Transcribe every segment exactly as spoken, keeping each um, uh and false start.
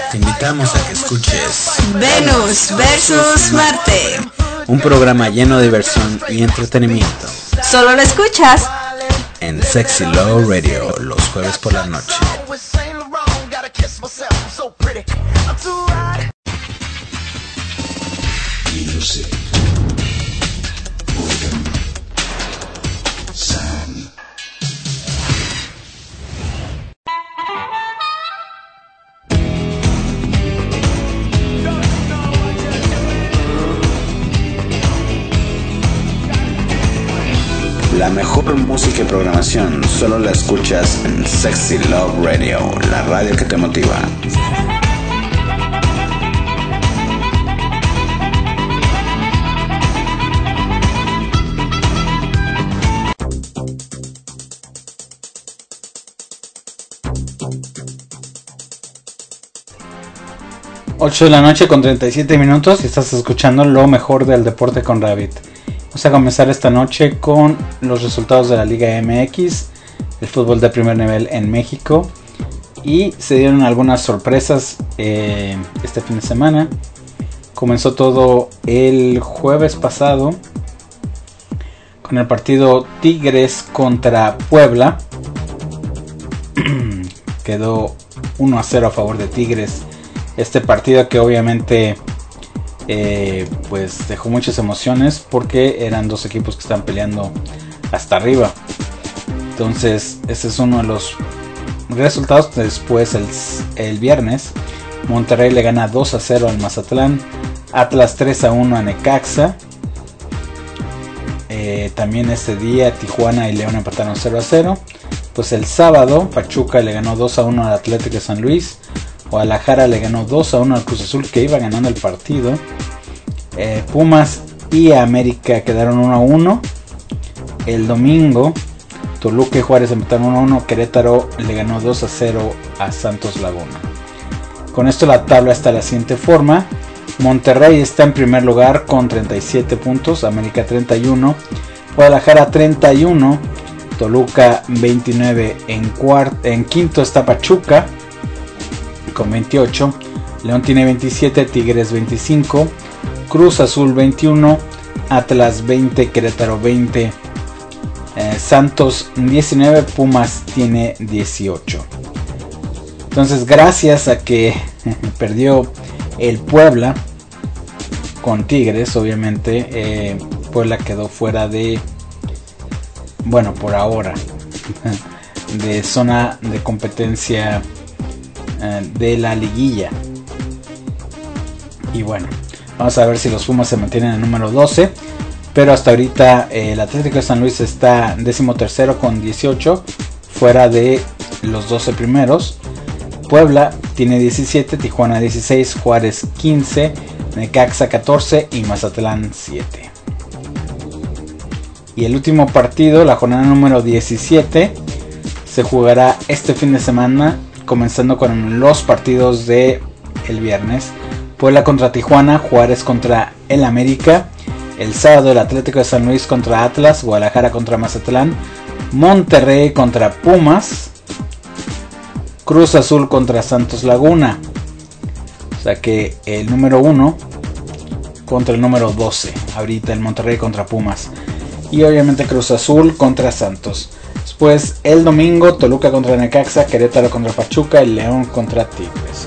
Te invitamos a que escuches Venus versus Marte, un programa lleno de diversión y entretenimiento. Solo lo escuchas en Sexy Love Radio los jueves por la noche. Music. Boredom. Sound. La mejor música y programación solo la escuchas en Sexy Love Radio, la radio que te motiva. ocho de la noche con treinta y siete minutos y estás escuchando lo mejor del deporte con Rabbit. Vamos a comenzar esta noche con los resultados de la Liga M X, el fútbol de primer nivel en México, y se dieron algunas sorpresas eh, este fin de semana. Comenzó todo el jueves pasado con el partido Tigres contra Puebla. Quedó uno a cero a favor de Tigres. Este partido que obviamente eh, pues dejó muchas emociones porque eran dos equipos que están peleando hasta arriba. Entonces ese es uno de los resultados. Después el, el viernes Monterrey le gana dos a cero al Mazatlán. Atlas tres a uno a Necaxa. Eh, también ese día Tijuana y León empataron cero a cero. Pues el sábado Pachuca le ganó dos a uno al Atlético de San Luis. Guadalajara le ganó dos a uno al Cruz Azul, que iba ganando el partido. eh, Pumas y América quedaron uno a uno. El domingo Toluca y Juárez empataron uno a uno. Querétaro le ganó dos a cero a Santos Laguna. Con esto la tabla está de la siguiente forma. Monterrey está en primer lugar con treinta y siete puntos, América treinta y uno, Guadalajara treinta y uno, Toluca veintinueve. En, cuart- en quinto está Pachuca con veintiocho, León tiene veintisiete, Tigres veinticinco, Cruz Azul veintiuno, Atlas veinte, Querétaro veinte, eh, Santos diecinueve, Pumas tiene dieciocho. Entonces, gracias a que perdió el Puebla con Tigres, obviamente eh, Puebla quedó fuera de, bueno, por ahora, de zona de competencia de la liguilla. Y bueno, vamos a ver si los Pumas se mantienen en el número doce. Pero hasta ahorita eh, el Atlético de San Luis está décimo tercero con dieciocho, fuera de los doce primeros. Puebla tiene diecisiete, Tijuana dieciséis, Juárez quince, Necaxa catorce y Mazatlán siete. Y el último partido, la jornada número diecisiete, se jugará este fin de semana, comenzando con los partidos de el viernes. Puebla contra Tijuana, Juárez contra el América. El sábado el Atlético de San Luis contra Atlas, Guadalajara contra Mazatlán, Monterrey contra Pumas, Cruz Azul contra Santos Laguna. O sea que el número uno contra el número doce. Ahorita el Monterrey contra Pumas. Y obviamente Cruz Azul contra Santos. Después el domingo Toluca contra Necaxa, Querétaro contra Pachuca y León contra Tigres.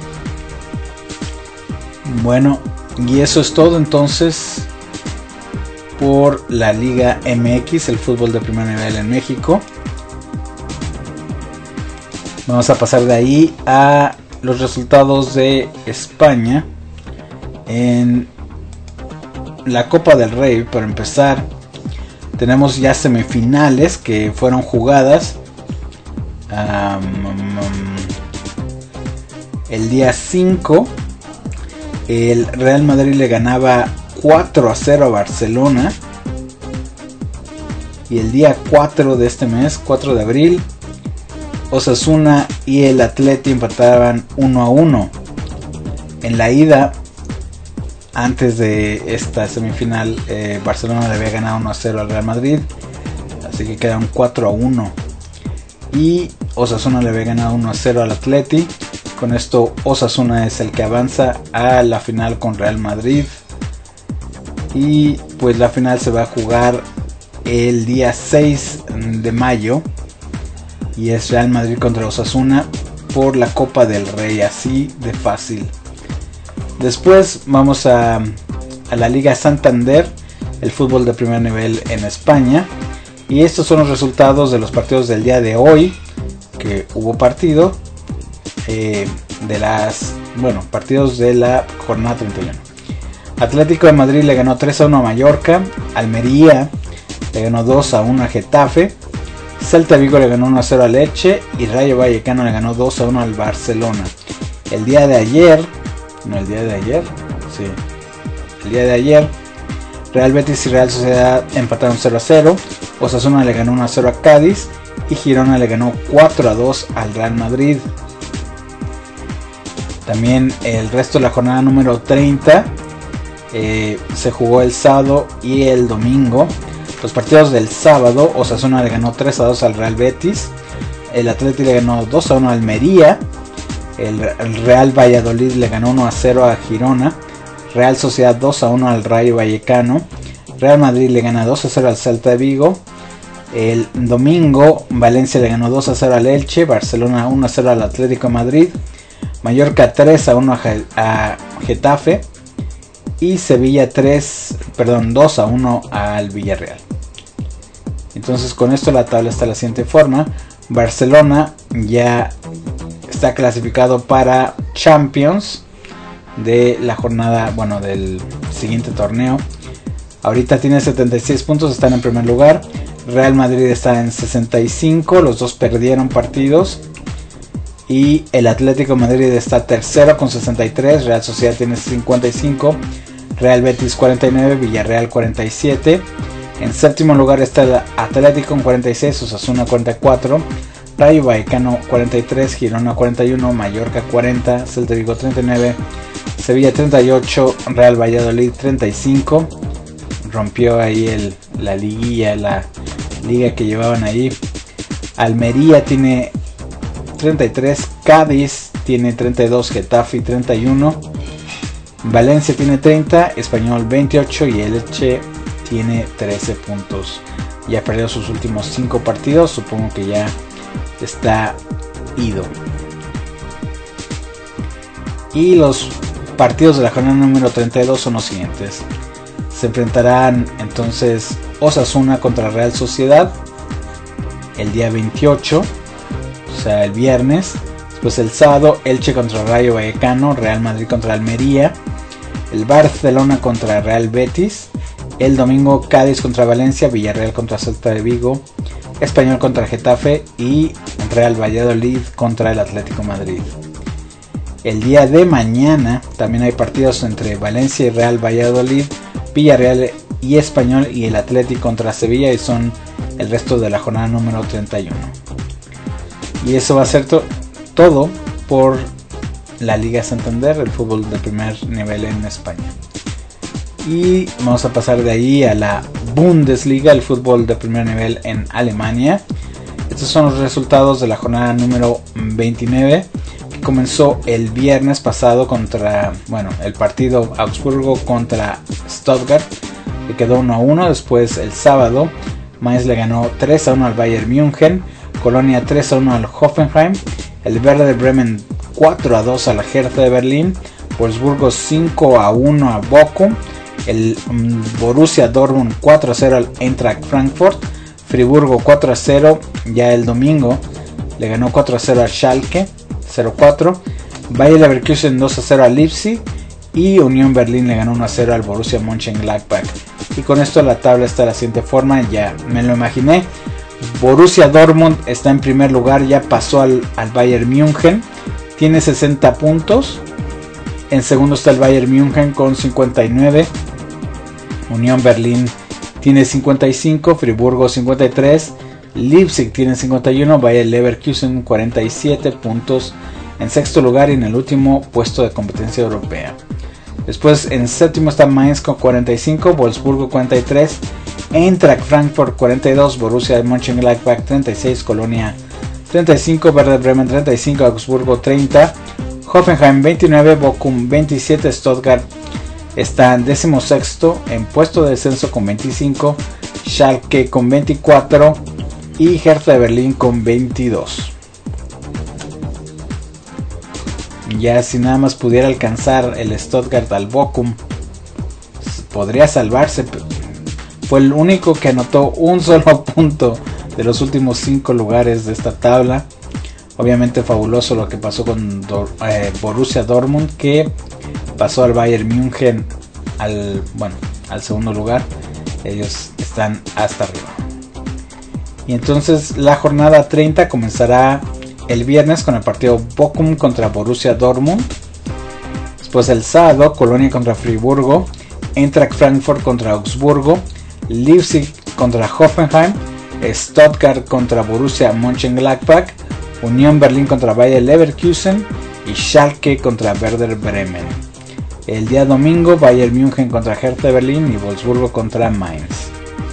Bueno, y eso es todo entonces por la Liga M X, el fútbol de primer nivel en México. Vamos a pasar de ahí a los resultados de España en la Copa del Rey. Para empezar, tenemos ya semifinales que fueron jugadas. Um, um, el día cinco, el Real Madrid le ganaba cuatro a cero a Barcelona. Y el día cuatro de este mes, cuatro de abril, Osasuna y el Atleti empataban uno a uno. En la ida, antes de esta semifinal, eh, Barcelona le había ganado uno a cero al Real Madrid, así que quedaron cuatro a uno. Y Osasuna le había ganado uno a cero al Atleti, Con esto Osasuna es el que avanza a la final con Real Madrid. Y pues la final se va a jugar el día seis de mayo. Y es Real Madrid contra Osasuna por la Copa del Rey, así de fácil. Después vamos a, a la Liga Santander, el fútbol de primer nivel en España. Y estos son los resultados de los partidos del día de hoy, que hubo partido eh, de las, bueno, partidos de la jornada treinta y uno. Atlético de Madrid le ganó tres a uno a Mallorca, Almería le ganó dos a uno a Getafe, Celta Vigo le ganó uno a cero a Lecce y Rayo Vallecano le ganó dos a uno al Barcelona. El día de ayer, no el día de ayer, sí, el día de ayer, Real Betis y Real Sociedad empataron cero a cero, Osasuna le ganó uno a cero a Cádiz y Girona le ganó cuatro a dos al Real Madrid. También el resto de la jornada número treinta eh, se jugó el sábado y el domingo. Los partidos del sábado: Osasuna le ganó tres a dos al Real Betis, el Atleti le ganó dos a uno a Almería, el, el Real Valladolid le ganó uno a cero a Girona, Real Sociedad dos a uno al Rayo Vallecano, Real Madrid le gana dos a cero al Celta de Vigo. El domingo Valencia le ganó dos a cero al Elche, Barcelona uno a cero al Atlético de Madrid, Mallorca tres a uno a Getafe y Sevilla tres, perdón, dos a uno al Villarreal. Entonces con esto la tabla está de la siguiente forma: Barcelona ya está clasificado para Champions de la jornada, bueno, del siguiente torneo. Ahorita tiene setenta y seis puntos, están en primer lugar. Real Madrid está en sesenta y cinco, los dos perdieron partidos. Y el Atlético de Madrid está tercero con sesenta y tres, Real Sociedad tiene cincuenta y cinco, Real Betis cuarenta y nueve, Villarreal cuarenta y siete. En séptimo lugar está el Atlético con cuarenta y seis, Osasuna cuarenta y cuatro, Rayo Vallecano cuarenta y tres, Girona cuarenta y uno, Mallorca cuarenta, Celta Vigo treinta y nueve, Sevilla treinta y ocho, Real Valladolid treinta y cinco. Rompió ahí el, la liguilla, la liga que llevaban ahí. Almería tiene treinta y tres, Cádiz tiene treinta y dos, Getafe treinta y uno, Valencia tiene treinta, Español veintiocho y el Elche tiene trece puntos. Ya perdió sus últimos cinco partidos, supongo que ya está ido. Y los partidos de la jornada número treinta y dos son los siguientes. Se enfrentarán entonces Osasuna contra Real Sociedad el día veintiocho, o sea el viernes. Después el sábado Elche contra Rayo Vallecano, Real Madrid contra Almería, el Barcelona contra Real Betis, el domingo Cádiz contra Valencia, Villarreal contra Celta de Vigo, Español contra Getafe y Real Valladolid contra el Atlético de Madrid. El día de mañana también hay partidos entre Valencia y Real Valladolid, Villarreal y Español y el Atlético contra Sevilla, y son el resto de la jornada número treinta y uno. Y eso va a ser to- todo por la Liga Santander, el fútbol de primer nivel en España. Y vamos a pasar de ahí a la Bundesliga, el fútbol de primer nivel en Alemania. Estos son los resultados de la jornada número veintinueve, que comenzó el viernes pasado contra, bueno, el partido Augsburgo contra Stuttgart, que quedó uno a uno. Después el sábado Mainz le ganó tres a uno al Bayern München, Colonia tres a uno al Hoffenheim, el Werder Bremen cuatro a dos a la Hertha de Berlín, Wolfsburgo cinco a uno a Bochum, el Borussia Dortmund cuatro a cero al Eintracht Frankfurt, Friburgo cuatro a cero ya el domingo le ganó cuatro a cero a Schalke cero cuatro, Bayer Leverkusen dos a cero a Leipzig y Unión Berlín le ganó uno a cero al Borussia Mönchengladbach. Y con esto la tabla está de la siguiente forma, ya me lo imaginé. Borussia Dortmund está en primer lugar, ya pasó al, al Bayern München, tiene sesenta puntos. En segundo está el Bayern München con cincuenta y nueve, Unión Berlín tiene cincuenta y cinco, Friburgo cincuenta y tres, Leipzig tiene cincuenta y uno, Bayer Leverkusen cuarenta y siete puntos en sexto lugar y en el último puesto de competencia europea. Después en séptimo está Mainz con cuarenta y cinco, Wolfsburgo cuarenta y tres, Eintracht Frankfurt cuarenta y dos, Borussia Mönchengladbach treinta y seis, Colonia treinta y cinco, Werder Bremen treinta y cinco, Augsburgo treinta, Hoffenheim veintinueve, Bochum veintisiete, Stuttgart está en decimosexto en puesto de descenso con veinticinco, Schalke con veinticuatro y Hertha de Berlín con veintidós. Ya si nada más pudiera alcanzar el Stuttgart al Bochum, podría salvarse. Fue el único que anotó un solo punto de los últimos cinco lugares de esta tabla. Obviamente fabuloso lo que pasó con Dor- eh, Borussia Dortmund, que pasó al Bayern München al, bueno, al segundo lugar. Ellos están hasta arriba. Y entonces la jornada treinta comenzará el viernes con el partido Bochum contra Borussia Dortmund. Después el sábado, Colonia contra Friburgo, Eintracht Frankfurt contra Augsburgo, Leipzig contra Hoffenheim, Stuttgart contra Borussia Mönchengladbach, Unión Berlín contra Bayer Leverkusen y Schalke contra Werder Bremen. El día domingo, Bayern München contra Hertha de Berlín y Wolfsburgo contra Mainz.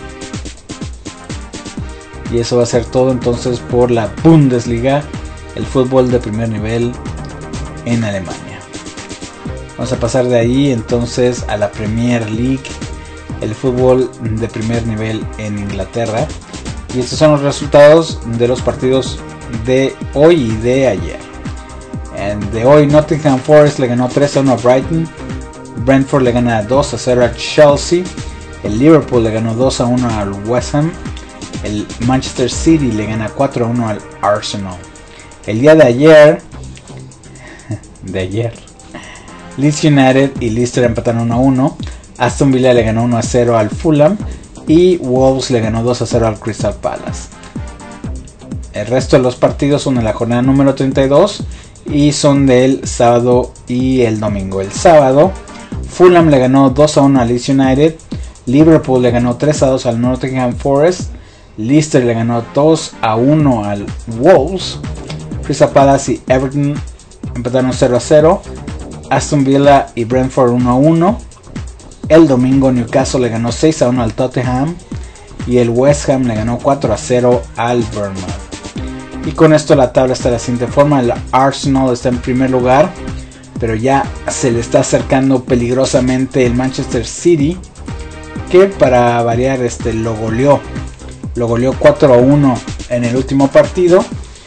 Y eso va a ser todo entonces por la Bundesliga, el fútbol de primer nivel en Alemania. Vamos a pasar de ahí entonces a la Premier League, el fútbol de primer nivel en Inglaterra. Y estos son los resultados de los partidos de hoy y de ayer. En de hoy, Nottingham Forest le ganó tres a uno a Brighton, Brentford le gana dos a cero al Chelsea, el Liverpool le ganó dos a uno al West Ham, el Manchester City le gana cuatro a uno al Arsenal. El día de ayer, de ayer, Leeds United y Leicester empataron uno a uno, Aston Villa le ganó uno a cero al Fulham y Wolves le ganó dos a cero al Crystal Palace. El resto de los partidos son de la jornada número treinta y dos y son del sábado y el domingo. El sábado, Fulham le ganó dos a uno al Leeds United, Liverpool le ganó tres a dos al Nottingham Forest, Leicester le ganó dos a uno al Wolves, Crystal Palace y Everton empataron cero a cero, Aston Villa y Brentford uno a uno. El domingo, Newcastle le ganó seis a uno al Tottenham y el West Ham le ganó cuatro a cero al Bournemouth. Y con esto la tabla está de la siguiente forma. El Arsenal está en primer lugar, pero ya se le está acercando peligrosamente el Manchester City, que para variar este lo goleó. Lo goleó cuatro a uno en el último partido.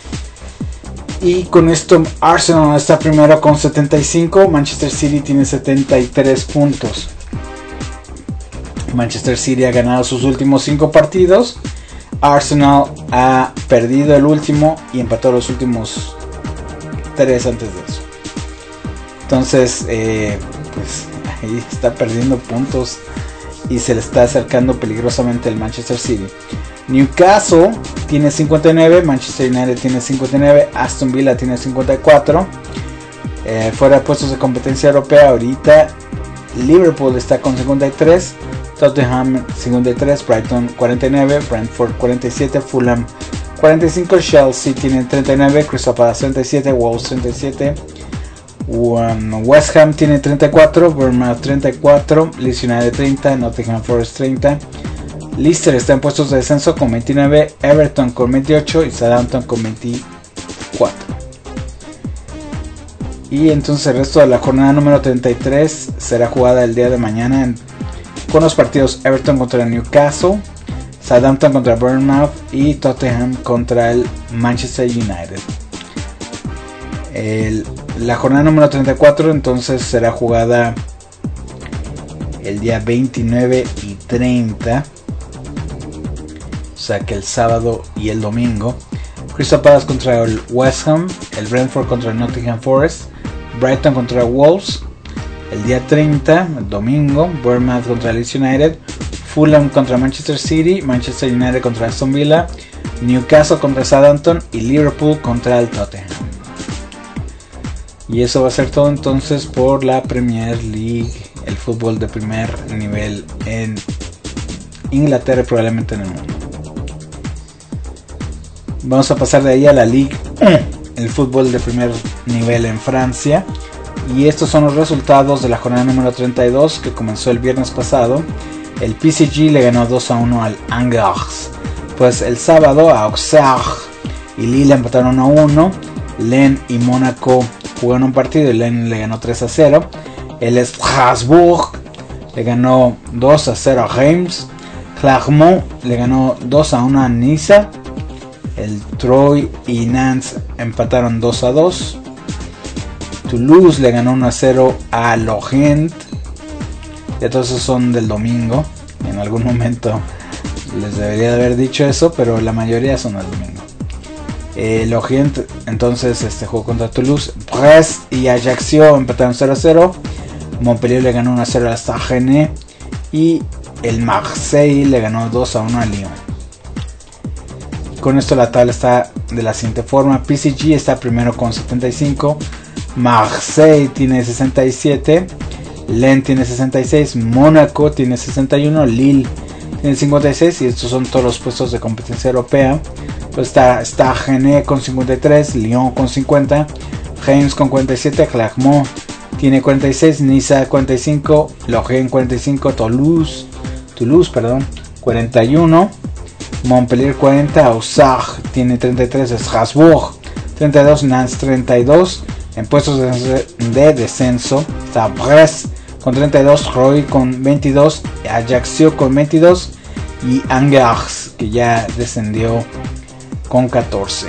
Y con esto Arsenal está primero con setenta y cinco, Manchester City tiene setenta y tres puntos. Manchester City ha ganado sus últimos cinco partidos, Arsenal ha perdido el último y empató los últimos tres antes de eso. Entonces, eh, pues ahí está perdiendo puntos y se le está acercando peligrosamente el Manchester City. Newcastle tiene cincuenta y nueve, Manchester United tiene cincuenta y nueve, Aston Villa tiene cincuenta y cuatro. Eh, fuera de puestos de competencia europea ahorita, Liverpool está con cincuenta y tres, Tottenham cincuenta y tres, Brighton cuarenta y nueve, Brentford cuarenta y siete, Fulham cuarenta y cinco, Chelsea tiene treinta y nueve, Crystal Palace treinta y siete, Wolves treinta y siete, um, West Ham tiene treinta y cuatro, Bournemouth treinta y cuatro, Leeds United treinta, Nottingham Forest treinta, Leicester está en puestos de descenso con veintinueve, Everton con veintiocho y Southampton con veinticuatro. Y entonces el resto de la jornada número treinta y tres será jugada el día de mañana en, con los partidos Everton contra Newcastle, Southampton contra Bournemouth y Tottenham contra el Manchester United. El, la jornada número treinta y cuatro entonces será jugada el día veintinueve y treinta. O sea que el sábado y el domingo. Crystal Palace contra el West Ham, el Brentford contra el Nottingham Forest, Brighton contra Wolves. El día treinta, el domingo, Bournemouth contra Leeds United, Fulham contra Manchester City, Manchester United contra Aston Villa, Newcastle contra Southampton y Liverpool contra el Tottenham. Y eso va a ser todo entonces por la Premier League, el fútbol de primer nivel en Inglaterra y probablemente en el mundo. Vamos a pasar de ahí a la Ligue uno, el fútbol de primer nivel en Francia. Y estos son los resultados de la jornada número treinta y dos que comenzó el viernes pasado. El P S G le ganó dos a uno al Angers. Pues el sábado a Auxerre y Lille empataron uno a uno. Lens y Mónaco jugaron un partido y Lens le ganó tres a cero. El Strasbourg le ganó dos a cero a Reims. Clermont le ganó dos a uno a Niza. El Troyes y Nantes empataron dos a dos. Toulouse le ganó uno a cero a Lorient. Y todos esos son del domingo. En algún momento les debería de haber dicho eso, pero la mayoría son del domingo. Eh, Lorient entonces este, jugó contra Toulouse. Brest y Ajaccio empataron cero a cero. Montpellier le ganó uno a cero a Stade Rennais. Y el Marseille le ganó dos a uno a Lyon. Con esto la tabla está de la siguiente forma. P S G está primero con setenta y cinco. Marseille tiene sesenta y siete. Lens tiene sesenta y seis. Mónaco tiene sesenta y uno. Lille tiene cincuenta y seis. Y estos son todos los puestos de competencia europea. Pues está, está Rennes con cincuenta y tres. Lyon con cincuenta. Reims con cuarenta y siete. Clermont tiene cuarenta y seis. Niza cuarenta y cinco. Lorient cuarenta y cinco. Toulouse, Toulouse perdón, cuarenta y uno. Montpellier cuarenta. Auxerre tiene treinta y tres. Strasbourg treinta y dos. Nantes treinta y dos. En puestos de, de descenso está Brest con treinta y dos. Troyes con veintidós. Ajaccio con veintidós. Y Angers, que ya descendió, con catorce.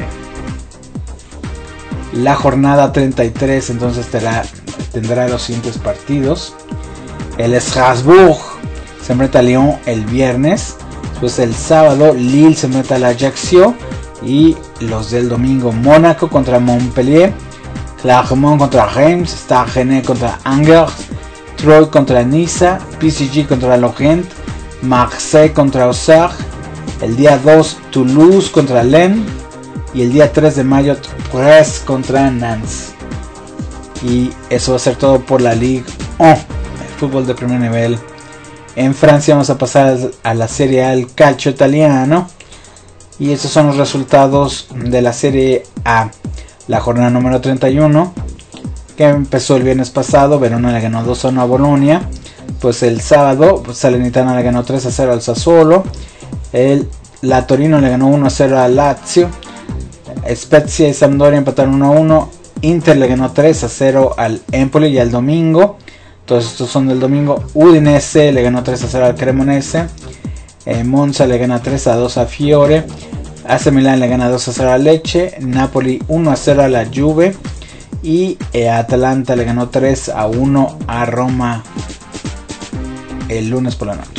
La jornada treinta y tres entonces tendrá, tendrá los siguientes partidos. El Strasbourg se enfrenta a Lyon el viernes. Después el sábado Lille se enfrenta al Ajaccio. Y los del domingo: Mónaco contra Montpellier, Clermont contra Reims, Stade Rennais contra Angers, Troyes contra Niza, P S G contra Lorient, Marseille contra Auxerre. El día dos Toulouse contra Lens. Y el día tres de mayo Brest contra Nantes. Y eso va a ser todo por la Ligue uno, el fútbol de primer nivel. En Francia vamos a pasar a la Serie A, el calcio italiano. Y estos son los resultados de la Serie A. La jornada número treinta y uno, que empezó el viernes pasado. Verona le ganó dos a uno a Bolonia. Pues el sábado pues Salernitana le ganó tres a cero al Sassuolo. El, la Torino le ganó uno a cero al Lazio. Spezia y Sampdoria empataron uno a uno. Inter le ganó tres a cero al Empoli. Y al domingo, todos estos son del domingo, Udinese le ganó tres a cero al Cremonese. eh, Monza le gana tres a dos a Fiore. A C Milan le gana dos a cero a Lecce. Napoli uno a cero a la Juve. Y eh, Atalanta le ganó tres a uno a Roma el lunes por la noche.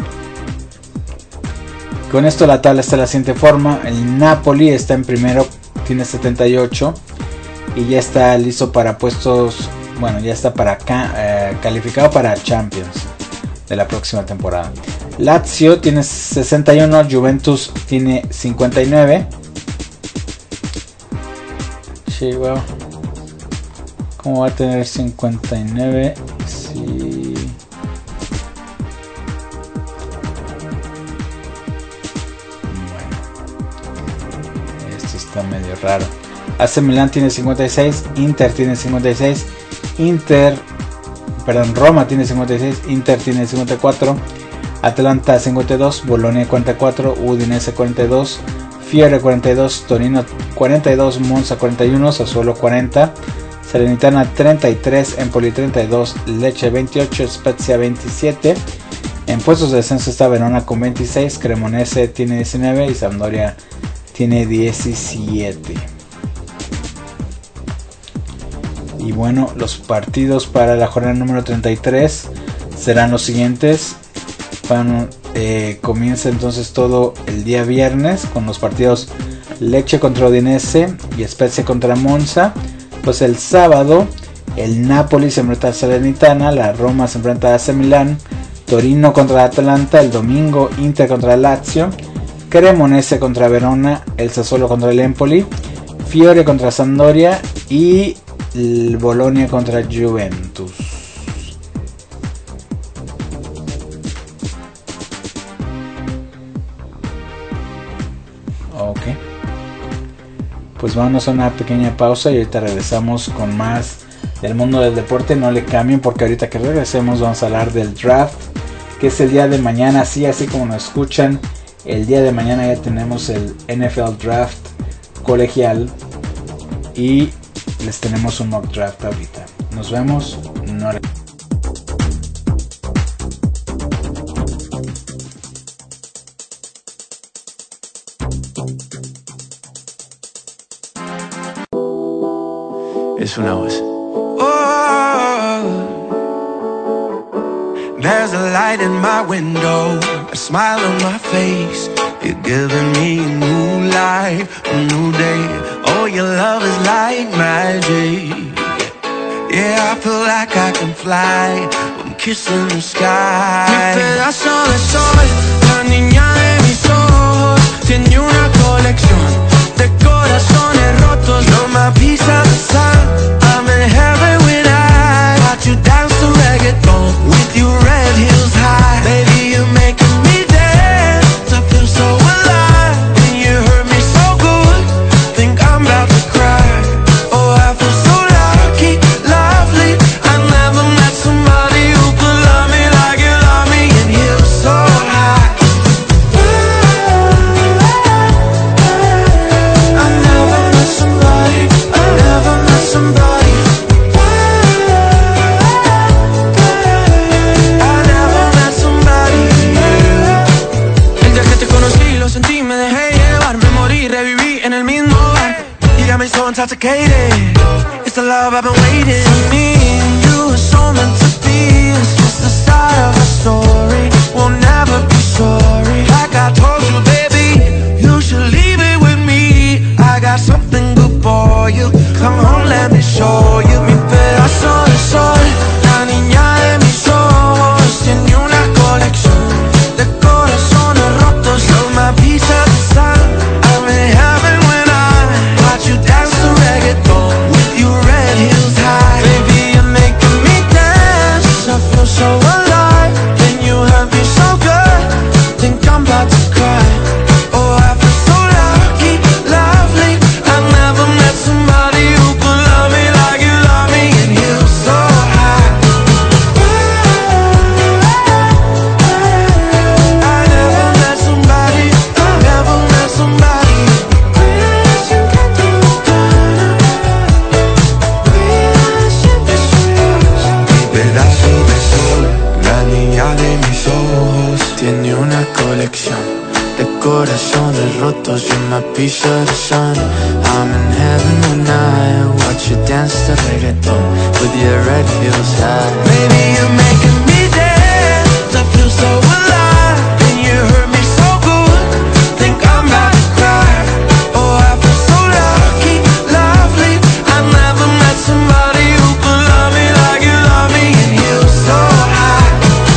Con esto la tabla está de la siguiente forma. El Napoli está en primero, tiene setenta y ocho. Y ya está listo para puestos, bueno, ya está para ca- eh, calificado para Champions de la próxima temporada. Lazio tiene sesenta y uno, Juventus tiene cincuenta y nueve. Sí, wow. ¿Cómo va a tener cincuenta y nueve? Sí. Bueno, esto está medio raro. A C Milan tiene cincuenta y seis, Inter tiene cincuenta y seis, Inter, perdón, Roma tiene cincuenta y seis, Inter tiene cincuenta y cuatro, Atalanta cincuenta y dos, Bolonia cuarenta y cuatro, Udinese cuarenta y dos, Fiore cuarenta y dos, Torino cuarenta y dos, Monza cuarenta y uno, Sassuolo cuarenta, Salernitana treinta y tres, Empoli treinta y dos, Lecce veintiocho, Spezia veintisiete. En puestos de descenso está Verona con veintiséis, Cremonese tiene diecinueve y Sampdoria tiene diecisiete. Y bueno, los partidos para la jornada número treinta y tres serán los siguientes. Bueno, eh, comienza entonces todo el día viernes con los partidos Lecce contra Udinese y Spezia contra Monza. Pues el sábado el Napoli se enfrenta a Salernitana, la Roma se enfrenta a A C Milan, Torino contra Atalanta, el domingo Inter contra Lazio, Cremonese contra Verona, el Sassuolo contra el Empoli, Fiore contra Sampdoria y el Bolonia contra Juventus. Ok, pues vamos a una pequeña pausa y ahorita regresamos con más del mundo del deporte. No le cambien porque ahorita que regresemos vamos a hablar del draft, que es el día de mañana. Sí, así como nos escuchan, el día de mañana ya tenemos el N F L Draft colegial. Y les tenemos un mock draft ahorita. Nos vemos. No le... Es una voz. Oh, there's a light in my window, a smile on my face. You're giving me a new life, a new day. Oh, your love is like magic. Yeah, I feel like I can fly. I'm kissing the sky. Mi pedazo de sol, la niña de mis ojos, tiene una colección de corazones rotos. You're my piece of the sun. I'm in heaven when I watch you dance to reggaeton with your red heels high. Baby, you're making me dance. I feel so alive. When you hurt me so good, think I'm about to cry. Oh, I feel so lucky, lovely. I never met somebody who could love me like you love me, and you're so high. I never met somebody, I never met somebody. I never met somebody. El día que te conocí lo sentí, me dejé llevar, me morí, reviví en el mismo bar. You got me so intoxicated. It's the love I've been waiting. For me and you are so meant to be. It's just the start of a story. We'll never be sorry. Like I told you, baby, you should leave it with me. I got something good for you. Come on, let me show you. Mi pedazo de sol, la niña de mis ojos, tiene una colección de corazones rotos. You're my piece of the sun. I'm in heaven when I watch you dance to reggaeton with your red heels high. Baby, you're making me dance. I feel so alive. Then you hurt me so good, think I'm about to cry. Oh, I feel so lucky, lovely. I never met somebody who could love me like you love me, and you're so high. I never met somebody, I never met somebody. Mi pedazo de sol, la niña de mis ojos, tiene una colección de corazones rotos. You're my piece of the sun. I'm in heaven when I watch you dance to reggaeton with your red heels high. Baby, you're making me dance. I feel so alive. And you hurt me so good, think I'm about to cry. Oh, I feel so lucky, lovely. I never met somebody who could love me like you love me, and you're so high.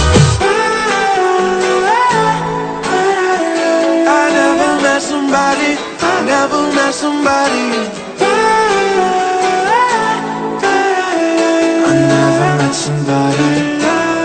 I never met somebody, I never met somebody. I never met somebody.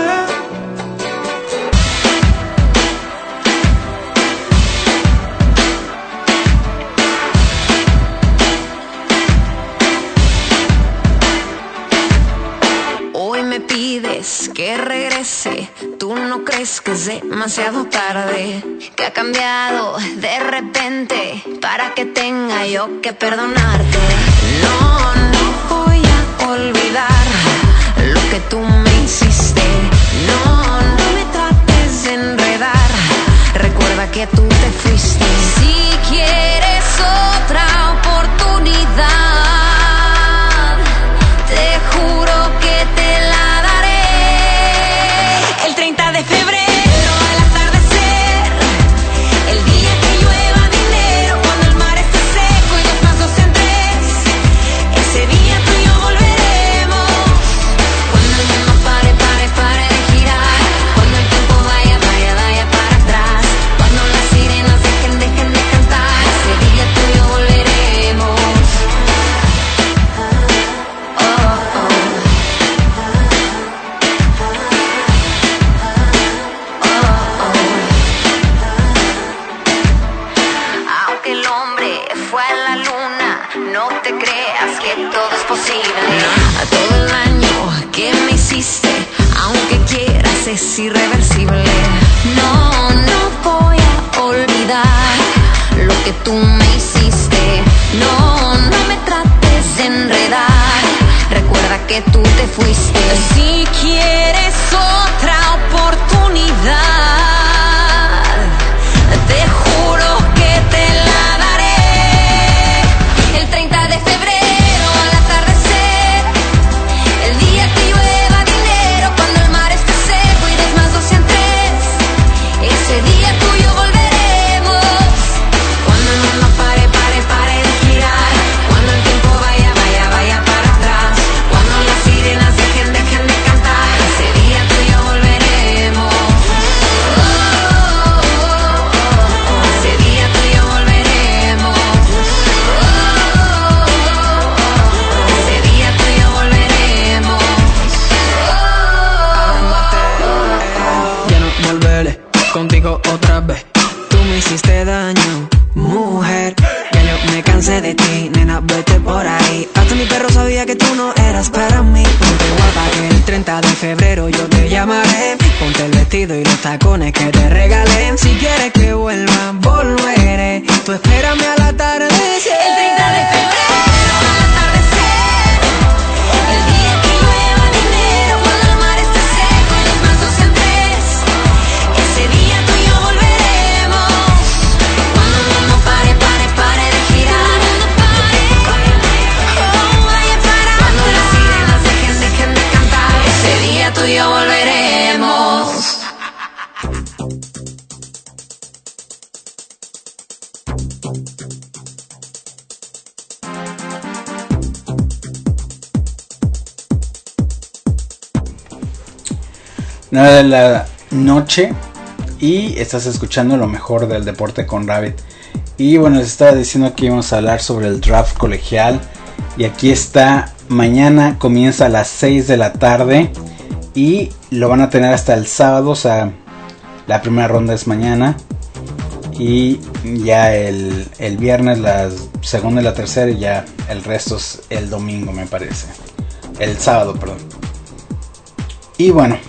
Hoy me pides que regrese. Tú no crees que es demasiado tarde, que ha cambiado de repente para que tenga yo que perdonarte. No, no voy a olvidar lo que tú me hiciste. No, no me trates de enredar. Recuerda que tú te fuiste. Si quieres otra oportunidad, te juro que te la daré. El treinta de febrero al atardecer, el día que llueva dinero, cuando el mar esté seco y dos más dos en tres, ese día tú y yo volveremos. Cuando el mundo pare, pare, pare de girar, cuando el tiempo vaya, vaya, vaya para atrás, cuando las sirenas dejen, dejen de cantar, ese día tú y yo volveremos. Oh, oh. Aunque el hombre fue a la luna, no te creas que todo es posible. A todo el daño que me hiciste, aunque quieras, es irreversible. No, no voy a olvidar lo que tú me hiciste. No, no me trates de enredar. que tú te fuiste. Si quieres otra oportunidad, te juro que te la daré. El treinta de febrero al atardecer, el día que llueva dinero, cuando el mar esté seco y des más dos en tres, ese día tú y yo volveremos. Cuando el mundo pare, pare, pare de girar, cuando el tiempo vaya, vaya, vaya para atrás, cuando las sirenas dejen, dejen de cantar, ese día tú y yo volveremos. Oh, oh, oh, oh, ese día tú y yo volveremos. Oh, oh, oh, ese día tú y yo volveremos. Ya no volveré contigo otra vez. Tú me hiciste daño, mujer. Ya yo me cansé de ti, nena, vete por ahí. Hasta mi perro sabía que tú no eras para mí. Ponte guapa que el treinta de febrero yo te llamaré. Ponte el vestido y los tacones que te regalé. Si quieres que vuelva, volveré. Tú espérame al atardecer. El treinta de febrero al atardecer, el día que llueva dinero, cuando el mar esté seco y los más dos en tres, ese día tú y yo volveremos. Cuando el mundo pare, pare, pare de girar, oh, vaya para atrás, cuando las sirenas dejen, dejen de cantar, ese día tú y yo volveremos. nueve de la noche y estás escuchando lo mejor del deporte con Rabbit. Y bueno, les estaba diciendo que íbamos a hablar sobre el draft colegial. Y aquí está, mañana comienza a las seis de la tarde y lo van a tener hasta el sábado. O sea, la primera ronda es mañana y ya el, el viernes la segunda y la tercera, y ya el resto es el domingo, me parece. El sábado, perdón. Y bueno,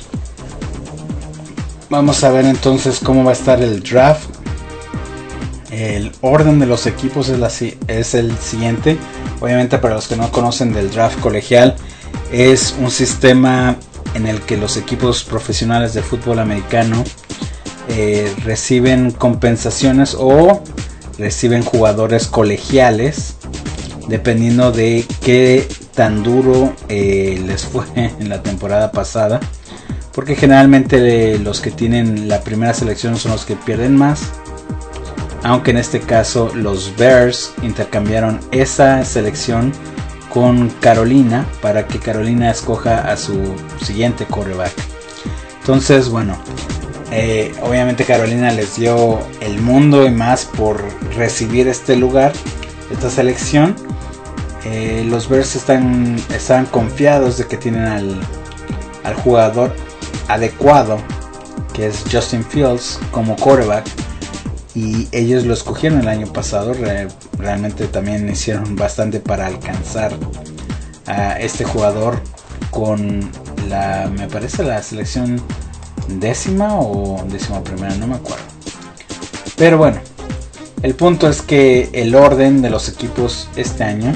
vamos a ver entonces cómo va a estar el draft. El orden de los equipos es, la, es el siguiente. Obviamente, para los que no conocen del draft colegial, es un sistema en el que los equipos profesionales de fútbol americano eh, reciben compensaciones o reciben jugadores colegiales, dependiendo de qué tan duro eh, les fue en la temporada pasada. Porque generalmente los que tienen la primera selección son los que pierden más. Aunque en este caso los Bears intercambiaron esa selección con Carolina para que Carolina escoja a su siguiente quarterback. Entonces, bueno, eh, obviamente Carolina les dio el mundo y más por recibir este lugar, esta selección. Eh, los Bears están, están confiados de que tienen al, al jugador adecuado, que es Justin Fields, como quarterback, y ellos lo escogieron el año pasado. Re, realmente también hicieron bastante para alcanzar a este jugador con la, me parece, la selección décima o décima primera, no me acuerdo. Pero bueno, el punto es que el orden de los equipos este año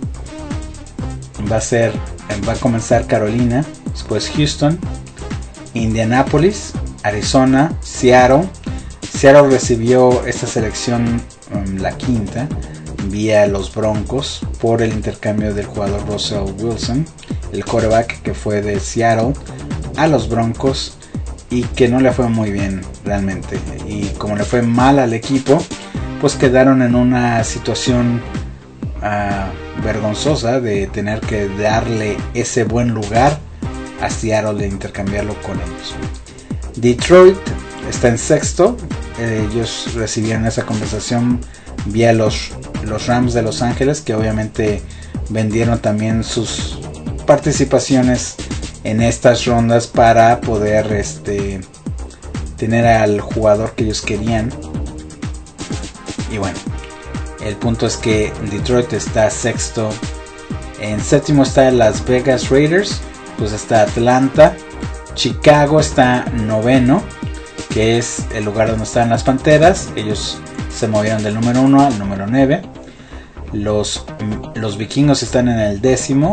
va a ser, va a comenzar Carolina, después Houston, Indianapolis, Arizona, Seattle. Seattle recibió esta selección, um, la quinta, vía los Broncos por el intercambio del jugador Russell Wilson, el quarterback que fue de Seattle a los Broncos y que no le fue muy bien realmente. Y como le fue mal al equipo, pues quedaron en una situación uh, vergonzosa de tener que darle ese buen lugar a Seattle, de intercambiarlo con ellos. Detroit está en sexto. Ellos recibieron esa compensación vía los, los Rams de Los Ángeles, que obviamente vendieron también sus participaciones en estas rondas para poder este, tener al jugador que ellos querían. Y bueno, el punto es que Detroit está sexto. En séptimo está Las Vegas Raiders, pues está Atlanta. Chicago está noveno, que es el lugar donde están las Panteras. Ellos se movieron del número uno al número nueve. Los, los Vikingos están en el décimo,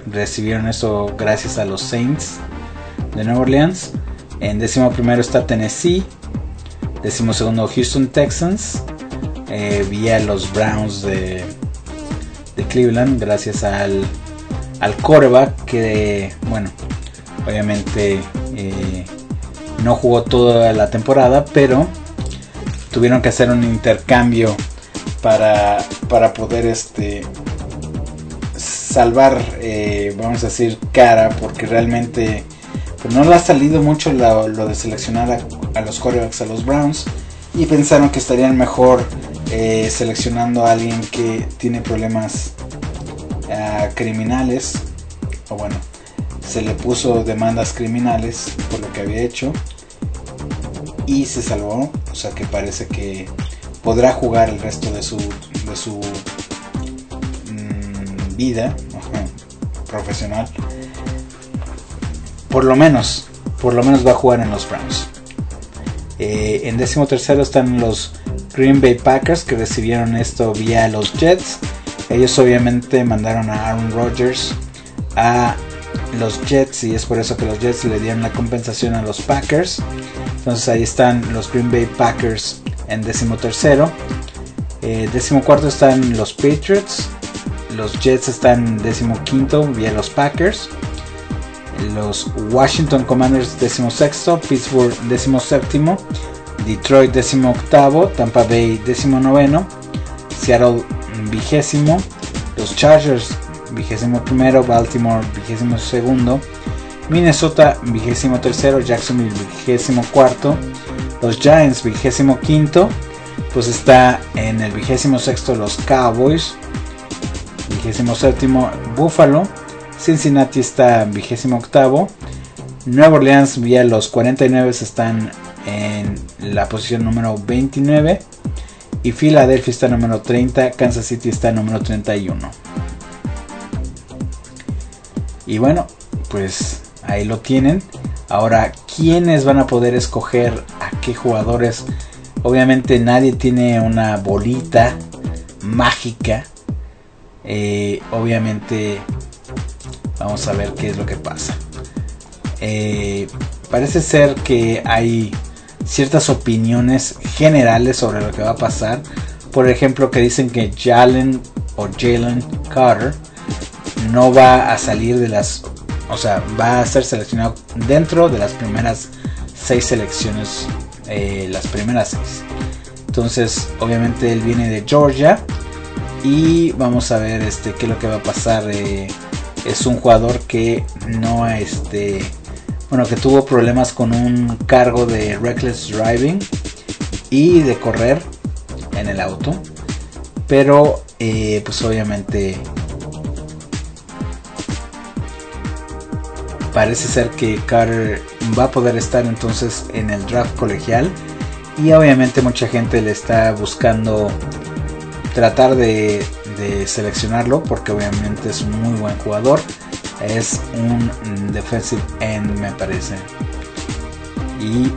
recibieron eso gracias a los Saints de Nueva Orleans. En décimo primero está Tennessee. Décimo segundo Houston Texans. Eh, vía los Browns de, de Cleveland gracias al, al quarterback que, bueno, obviamente eh, no jugó toda la temporada, pero tuvieron que hacer un intercambio para, para poder este salvar, eh, vamos a decir, cara, porque realmente pues, no le ha salido mucho lo, lo de seleccionar a, a los quarterbacks a los Browns, y pensaron que estarían mejor eh, seleccionando a alguien que tiene problemas uh, criminales, o bueno, se le puso demandas criminales por lo que había hecho y se salvó. O sea que parece que podrá jugar el resto de su de su mmm, vida profesional. Por lo menos, por lo menos va a jugar en los Browns. Eh, en décimo tercero están los Green Bay Packers, que recibieron esto vía los Jets. Ellos obviamente mandaron a Aaron Rodgers a los Jets, y es por eso que los Jets le dieron la compensación a los Packers. Entonces ahí están los Green Bay Packers en décimo tercero. Eh, décimo cuarto están los Patriots. Los Jets están en décimo quinto vía los Packers. Los Washington Commanders décimo sexto. Pittsburgh décimo séptimo. Detroit décimo octavo. Tampa Bay décimo noveno. Seattle vigésimo. Los Chargers vigésimo primero. Baltimore vigésimo segundo. Minnesota vigésimo tercero. Jacksonville vigésimo cuarto. Los Giants vigésimo quinto. Pues está en el vigésimo sexto los Cowboys. Vigésimo séptimo Buffalo. Cincinnati está vigésimo octavo. Nueva Orleans vía los cuarenta y nueve están en la posición número veintinueve. Y Filadelfia está número treinta. Kansas City está número treinta y uno. Y bueno, pues ahí lo tienen. Ahora, ¿quiénes van a poder escoger a qué jugadores? Obviamente nadie tiene una bolita mágica. Eh, obviamente vamos a ver qué es lo que pasa. Eh, parece ser que hay ciertas opiniones generales sobre lo que va a pasar. Por ejemplo, que dicen que Jalen o Jalen Carter no va a salir de las, o sea, va a ser seleccionado dentro de las primeras seis selecciones, eh, las primeras seis. Entonces, obviamente él viene de Georgia y vamos a ver este qué es lo que va a pasar. Eh, es un jugador que no, este, bueno, que tuvo problemas con un cargo de reckless driving y de correr en el auto, pero eh, pues obviamente parece ser que Carter va a poder estar entonces en el draft colegial, y obviamente mucha gente le está buscando tratar de, de seleccionarlo porque obviamente es un muy buen jugador. Es un defensive end, me parece, y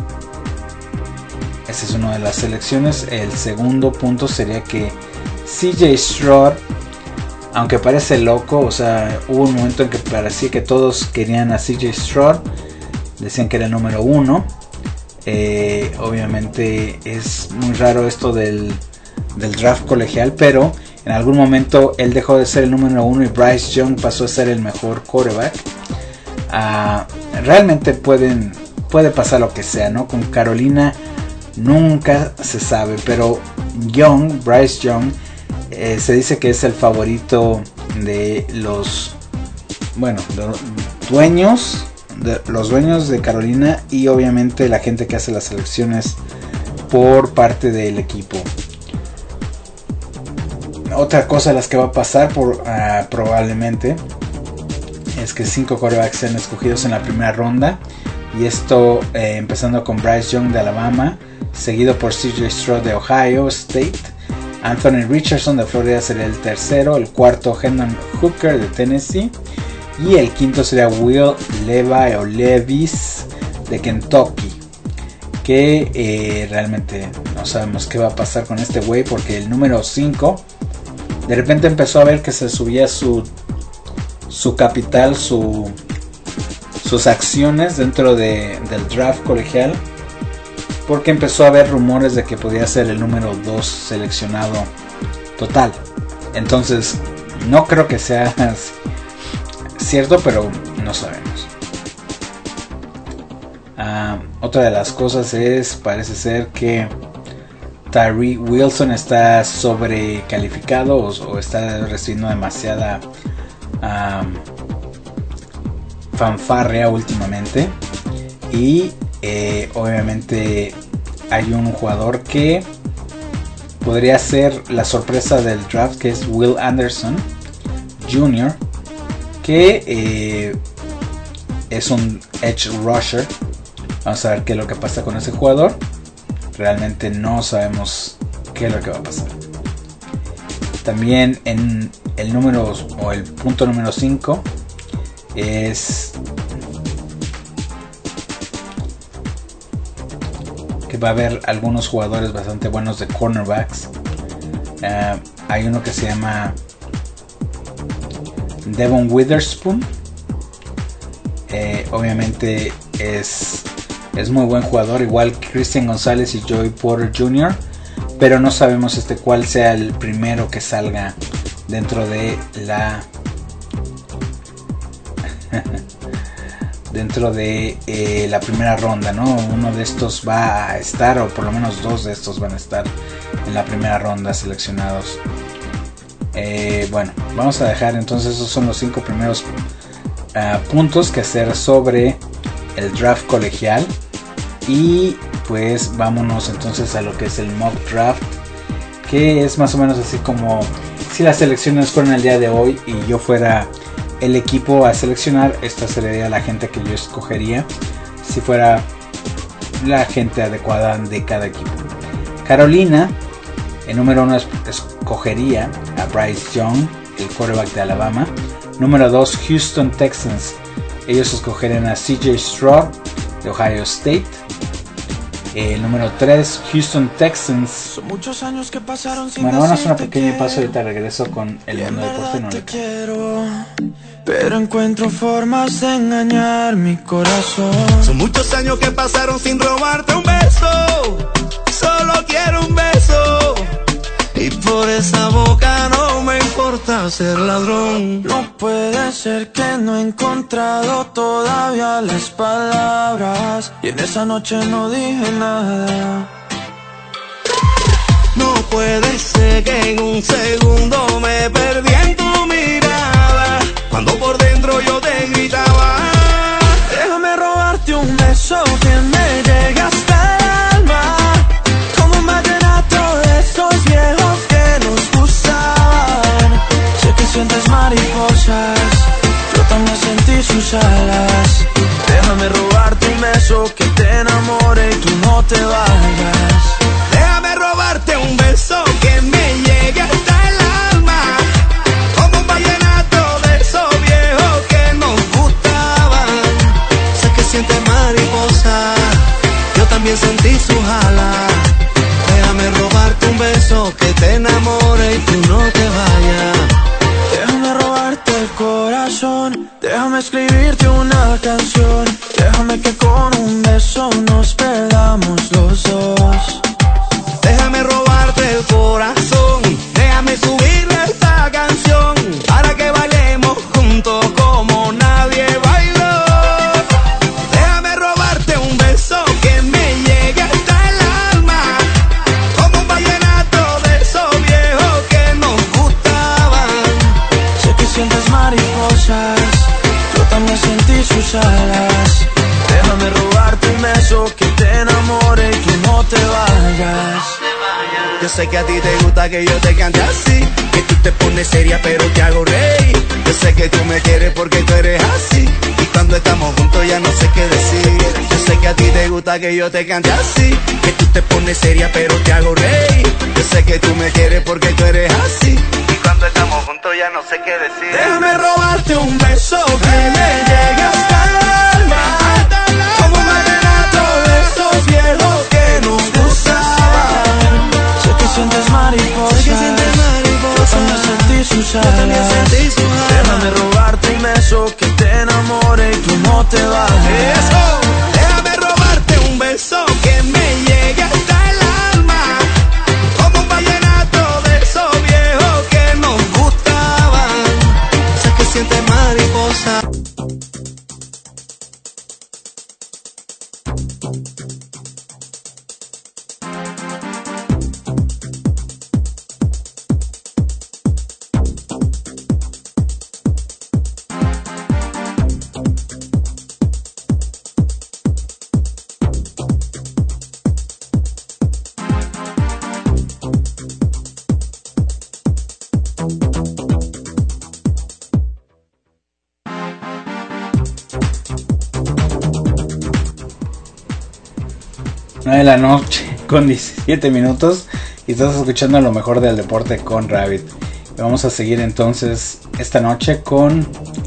esa es una de las selecciones. El segundo punto sería que C J Stroud, aunque parece loco, o sea, hubo un momento en que parecía que todos querían a C J Stroud, decían que era el número uno. Eh, obviamente es muy raro esto del, del draft colegial, pero en algún momento él dejó de ser el número uno y Bryce Young pasó a ser el mejor quarterback. Uh, realmente pueden, puede pasar lo que sea, ¿no? Con Carolina nunca se sabe, pero Young, Bryce Young, eh, se dice que es el favorito de los, bueno, de los dueños, de los dueños de Carolina, y obviamente la gente que hace las selecciones por parte del equipo. Otra cosa de las que va a pasar por, uh, probablemente es que cinco quarterbacks sean escogidos en la primera ronda, y esto eh, empezando con Bryce Young de Alabama, seguido por C J Stroud de Ohio State. Anthony Richardson de Florida sería el tercero, el cuarto Hendon Hooker de Tennessee, y el quinto sería Will Levi o Levis de Kentucky, que eh, realmente no sabemos qué va a pasar con este güey, porque el número cinco de repente empezó a ver que se subía su su capital, su, sus acciones dentro de, del draft colegial, porque empezó a haber rumores de que podía ser el número dos seleccionado total. Entonces no creo que sea cierto, pero no sabemos. Uh, otra de las cosas es, parece ser que Tyree Wilson está sobrecalificado o, o está recibiendo demasiada um, fanfarria últimamente, y eh, obviamente hay un jugador que podría ser la sorpresa del draft, que es Will Anderson junior, que eh, es un edge rusher. Vamos a ver qué es lo que pasa con ese jugador. Realmente no sabemos qué es lo que va a pasar. También en el número o el punto número cinco es que va a haber algunos jugadores bastante buenos de cornerbacks. Uh, hay uno que se llama Devon Witherspoon. Eh, obviamente es Es muy buen jugador, igual que Christian González y Joey Porter junior, pero no sabemos este cuál sea el primero que salga dentro de la dentro de eh, la primera ronda, ¿no? Uno de estos va a estar, o por lo menos dos de estos van a estar en la primera ronda seleccionados. Eh, bueno, vamos a dejar entonces, esos son los cinco primeros uh, puntos que hacer sobre el draft colegial, y pues vámonos entonces a lo que es el mock draft, que es más o menos así como si las selecciones fueran el día de hoy y yo fuera el equipo a seleccionar. Esta sería la gente que yo escogería si fuera la gente adecuada de cada equipo. Carolina, el número uno, escogería a Bryce Young, el quarterback de Alabama. Número dos, Houston Texans, ellos escogerían a C J Stroud de Ohio State. El número tres, Houston Texans. Son muchos años que pasaron sin bueno, vamos a hacer una pequeña pausa y ahorita regreso con el mundo deporte. No le quiero, pero encuentro formas de engañar mi corazón. Son muchos años que pasaron sin robarte un beso. Solo quiero un beso. Y por esa boca no me importa ser ladrón. No puede ser que no he encontrado todavía las palabras, y en esa noche no dije nada. No puede ser que en un segundo me perdí en tu mirada, cuando por dentro yo te gritaba. Déjame robarte un beso que me llegue hasta el alma, como un vallenato de esos viejos que nos gustaban. Sé que sientes mariposas, yo también sentí sus alas. Déjame robarte un beso que te enamore y tú no te vayas. Déjame robarte un beso que me llegue hasta el alma, como un vallenato de esos viejos que nos gustaban. Sé que sientes mariposa, yo también sentí sus alas. Déjame robarte un beso que te enamore y tú no te vayas. Déjame robarte el corazón, déjame escribirte una canción. Déjame que con un beso nos perdamos los dos. Déjame robarte el corazón, déjame subirle esta canción, para que bailemos juntos como nadie bailó. Déjame robarte un beso que me llegue hasta el alma, como un vallenato de esos viejos que nos gustaban. Sé que sientes mariposas, yo también sentí sus alas. Déjame robarte un beso que te enamore y tú no te vayas. Yo sé que a ti te gusta que yo te cante así, que tú te pones seria pero te hago reír. Yo sé que tú me quieres porque tú eres así, y cuando estamos juntos ya no sé qué decir. Yo sé que a ti te gusta que yo te cante así, que tú te pones seria pero te hago reír. Yo sé que tú me quieres porque tú eres así, y cuando estamos juntos ya no sé qué decir. Déjame robarte un beso que me llegue hasta el alma, como un vallenato de esos viejos que nos gustaban. Sé que sientes mariposas, Sé que sientes mariposas, yo también sentí sus yo también alas. sentí sus alas. Déjame robarte un tú no te vas. Eso, déjame robarte un beso que me llegue hasta el alma, como un vallenato de esos viejos que nos gustaban. Sé que sientes mariposa. nueve de la noche con diecisiete minutos y estás escuchando lo mejor del deporte con Rabbit. Y vamos a seguir entonces esta noche con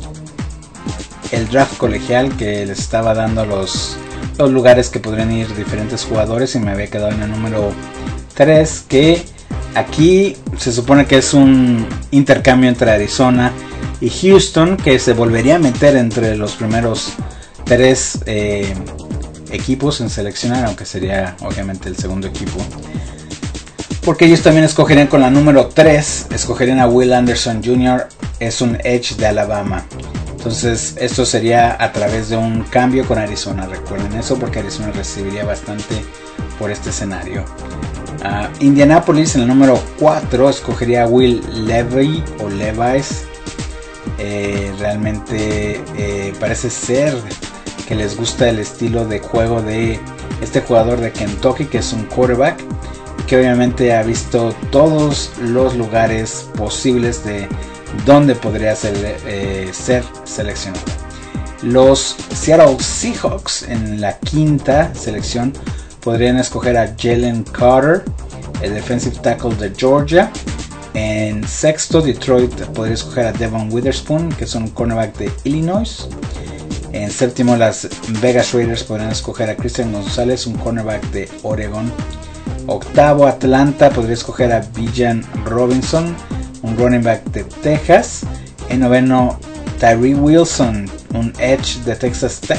el draft colegial, que les estaba dando los, los lugares que podrían ir diferentes jugadores, y me había quedado en el número tres, que aquí se supone que es un intercambio entre Arizona y Houston, que se volvería a meter entre los primeros tres eh, equipos en seleccionar, aunque sería obviamente el segundo equipo, porque ellos también escogerían con la número tres, escogerían a Will Anderson junior, es un edge de Alabama. Entonces esto sería a través de un cambio con Arizona, recuerden eso, porque Arizona recibiría bastante por este escenario. uh, Indianapolis en el número cuatro escogería a Will Levy o Levi's. eh, realmente eh, parece ser que les gusta el estilo de juego de este jugador de Kentucky, que es un quarterback, que obviamente ha visto todos los lugares posibles de donde podría ser, eh, ser seleccionado. Los Seattle Seahawks en la quinta selección podrían escoger a Jalen Carter, el defensive tackle de Georgia. En sexto, Detroit podría escoger a Devon Witherspoon, que es un cornerback de Illinois. En séptimo, las Vegas Raiders podrían escoger a Christian González, un cornerback de Oregon. Octavo, Atlanta podría escoger a Bijan Robinson, un running back de Texas. En noveno, Tyree Wilson, un edge de Texas Tech.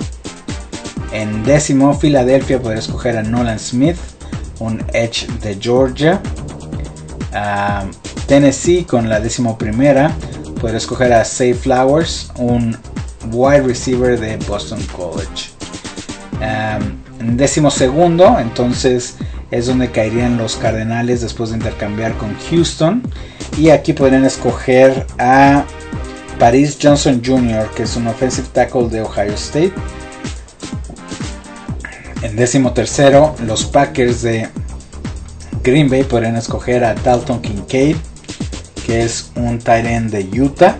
En décimo, Filadelfia podría escoger a Nolan Smith, un edge de Georgia. Uh, Tennessee con la décimo primera podría escoger a Zay Flowers, un wide receiver de Boston College. Um, en décimo segundo, entonces es donde caerían los Cardenales después de intercambiar con Houston, y aquí podrían escoger a Paris Johnson junior, que es un offensive tackle de Ohio State. En décimo tercero, los Packers de Green Bay podrían escoger a Dalton Kincaid, que es un tight end de Utah.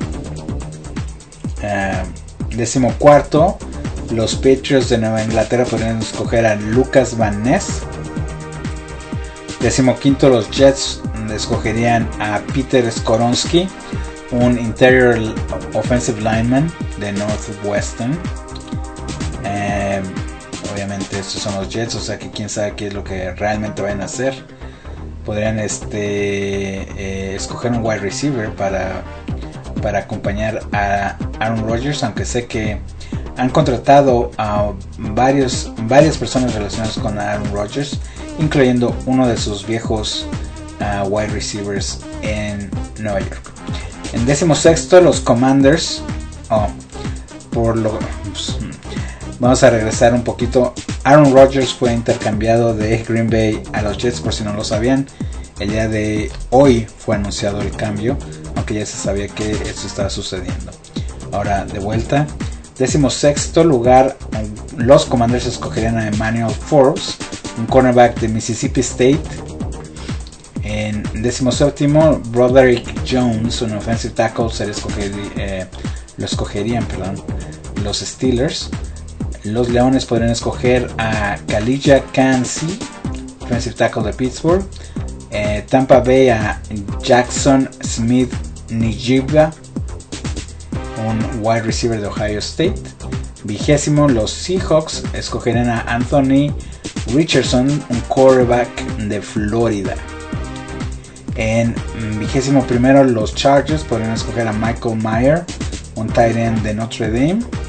Uh, Décimo cuarto, los Patriots de Nueva Inglaterra podrían escoger a Lucas Van Ness. Décimo quinto, los Jets escogerían a Peter Skoronski, un interior offensive lineman de Northwestern. Eh, obviamente estos son los Jets, o sea que quién sabe qué es lo que realmente vayan a hacer. Podrían este eh, escoger un wide receiver para para acompañar a Aaron Rodgers, aunque sé que han contratado a varios, varias personas relacionadas con Aaron Rodgers, incluyendo uno de sus viejos uh, wide receivers en Nueva York. En décimo sexto, los Commanders. Oh, por lo, pues, vamos a regresar un poquito. Aaron Rodgers fue intercambiado de Green Bay a los Jets, por si no lo sabían. El día de hoy fue anunciado el cambio, aunque ya se sabía que esto estaba sucediendo. Ahora de vuelta, décimo sexto lugar, los Commanders escogerían a Emmanuel Forbes, un cornerback de Mississippi State. En décimo séptimo, Broderick Jones, un offensive tackle, se escoger, eh, lo escogerían perdón, los Steelers. Los Leones podrían escoger a Kalijah Kancey, offensive tackle de Pittsburgh. Eh, Tampa Bay a Jackson Smith Njigba, un wide receiver de Ohio State. Vigésimo, los Seahawks escogerían a Anthony Richardson, un quarterback de Florida. En vigésimo primero, los Chargers podrían escoger a Michael Mayer, un tight end de Notre Dame.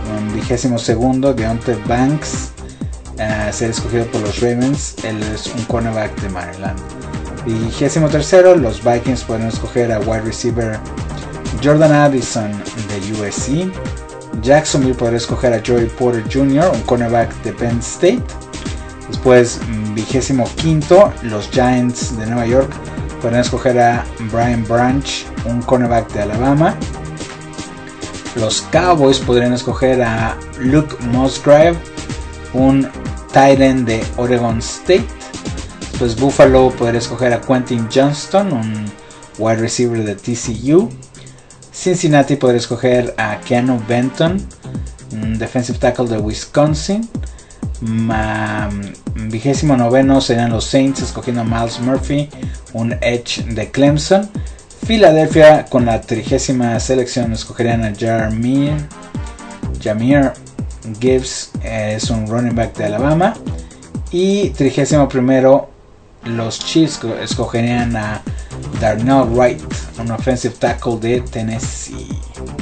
vigésimo segundo, Deontay Banks, uh, ser escogido por los Ravens. Él es un cornerback de Maryland. Vigésimo tercero, los Vikings pueden escoger a wide receiver Jordan Addison de U S C. Jacksonville podrá escoger a Joey Porter junior, un cornerback de Penn State. Después, vigésimo quinto, los Giants de Nueva York podrán escoger a Brian Branch, un cornerback de Alabama. Los Cowboys podrían escoger a Luke Musgrave, un tight end de Oregon State. Después Buffalo podría escoger a Quentin Johnston, un wide receiver de T C U. Cincinnati podría escoger a Keanu Benton, un defensive tackle de Wisconsin. Vigésimo noveno serían los Saints escogiendo a Miles Murphy, un edge de Clemson. Filadelfia con la trigésima selección escogerían a Jameer, Jameer Gibbs, eh, es un running back de Alabama. Y trigésimo primero los Chiefs escogerían a Darnell Wright, un offensive tackle de Tennessee.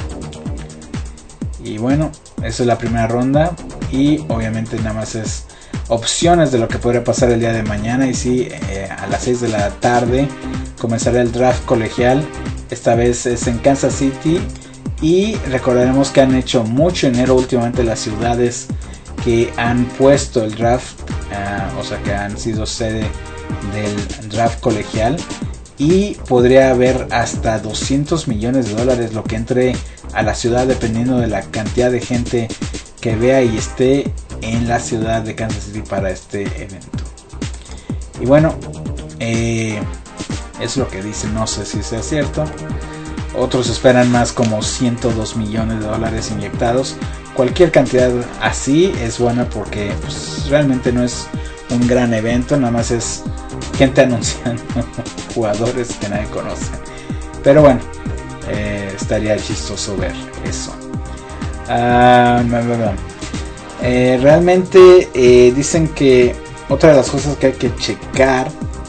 Y bueno, esa es la primera ronda. Y obviamente nada más es opciones de lo que podría pasar el día de mañana. Y sí, eh, a las seis de la tarde comenzará el draft colegial. Esta vez es en Kansas City. Y recordaremos que han hecho mucho dinero últimamente las ciudades que han puesto el draft, uh, o sea que han sido sede del draft colegial. Y podría haber hasta doscientos millones de dólares lo que entre a la ciudad dependiendo de la cantidad de gente que vea y esté en la ciudad de Kansas City para este evento. Y bueno, eh, es lo que dicen, no sé si sea cierto. Otros esperan más como ciento dos millones de dólares inyectados. Cualquier cantidad así es buena porque pues, realmente no es un gran evento, nada más es gente anunciando jugadores que nadie conoce. Pero bueno, eh, estaría chistoso ver eso. Uh, blah, blah, blah. Eh, realmente eh, dicen que otra de las cosas que hay que checar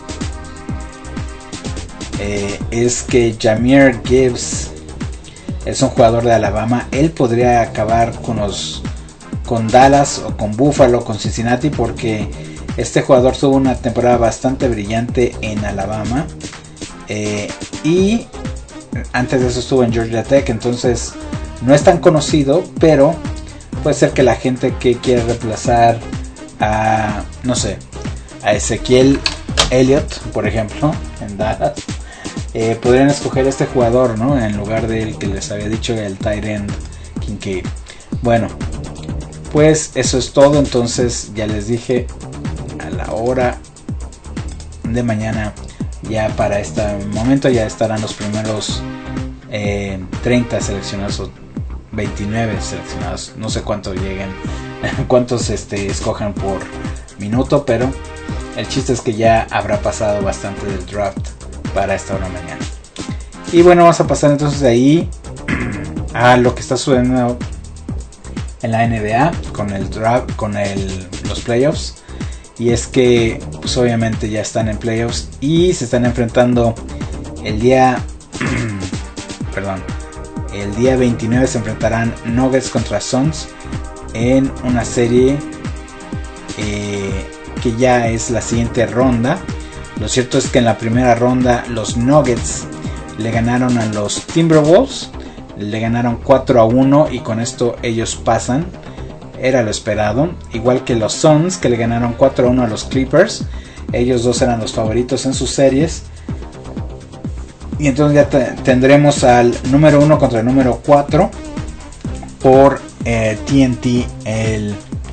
eh, es que Jameer Gibbs es un jugador de Alabama. Él podría acabar con los con Dallas o con Buffalo, con Cincinnati, porque este jugador tuvo una temporada bastante brillante en Alabama eh, y antes de eso estuvo en Georgia Tech. Entonces no es tan conocido, pero puede ser que la gente que quiere reemplazar a, no sé, a Ezequiel Elliott, por ejemplo, en Dallas, eh, podrían escoger este jugador, ¿no? En lugar del que les había dicho, el tight end Kincaid. Bueno, pues eso es todo. Entonces ya les dije, a la hora de mañana, ya para este momento ya estarán los primeros eh, treinta seleccionados o veintinueve seleccionados, no sé cuántos lleguen, cuántos este, escojan por minuto, pero el chiste es que ya habrá pasado bastante del draft para esta hora mañana. Y bueno, vamos a pasar entonces de ahí a lo que está sucediendo en la N B A con el draft, con el, los playoffs. Y es que pues obviamente ya están en playoffs y se están enfrentando el día perdón el día veintinueve se enfrentarán Nuggets contra Suns en una serie eh, que ya es la siguiente ronda. Lo cierto es que en la primera ronda los Nuggets le ganaron a los Timberwolves, le ganaron cuatro a uno y con esto ellos pasan. Era lo esperado, igual que los Suns, que le ganaron cuatro a uno a los Clippers. Ellos dos eran los favoritos en sus series. Y entonces ya te- tendremos al número uno contra el número cuatro por eh, T N T el,